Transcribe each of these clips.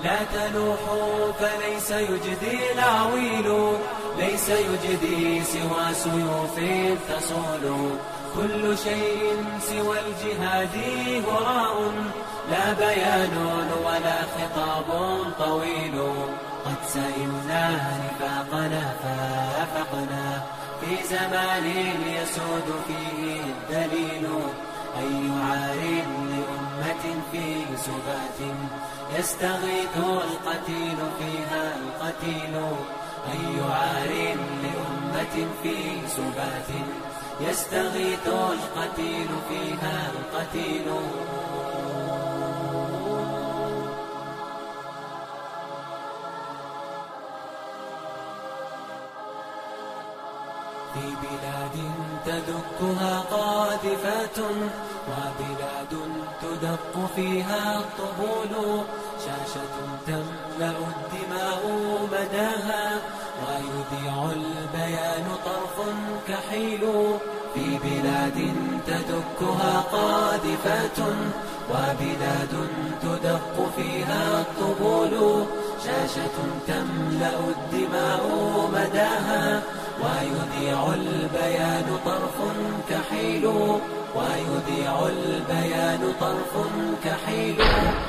لا تلوحوا فليس يجدي العويل، ليس يجدي سوى سيوف تصول. كل شيء سوى الجهاد هراء، لا بيان ولا خطاب طويل. قد سئمنا نفاقنا فافقنا في زمان يسود فيه الدليل. أي عار لأمة في سبات يستغيث القتيل فيها القتيل. أي عار لأمة في سبات يستغيث القتيل فيها القتيل. في بلاد تدكها قاذفات، وبلاد تدق فيها الطبول. شاشة تملأ الدماء مداها، ويذيع البيان طرف كحيل. في بلاد تدكها قاذفات، وبلاد تدق فيها الطبول. شاشة تملأ الدماء مداها، ويذيع البيان طرف كحيل. ويذيع البيان طرف كحيل.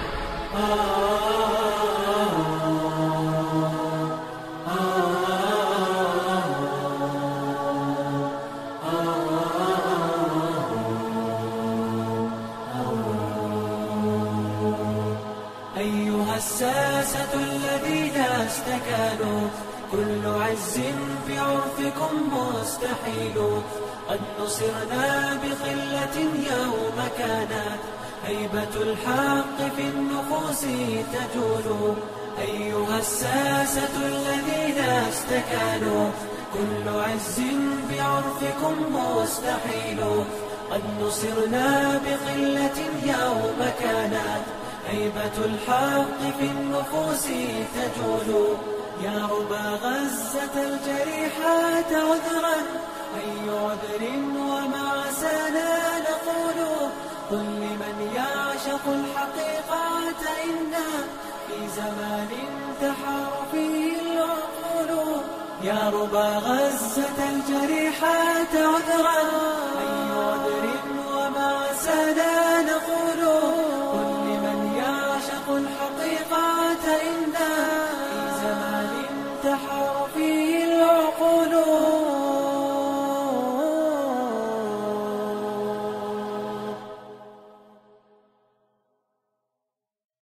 أيها الساسة الذين استكانوا، كل عز بعرفكم مستحيل. قد نصرنا بخلة يوم كانت هيبة الحق في النفوس تجول. أيها الساسة الذين استكانوا، كل عز بعرفكم مستحيل. قد نصرنا بخلة يوم كانت هيبة الحق في النفوس تجول. يا ربى غزة الجريحات عذرا، أي عذر وما عسانا نقول. قل لمن يعشق الحقيقة إنا في زمان تحار فيه العقول. يا ربى غزة الجريحات عذرا، أي عذر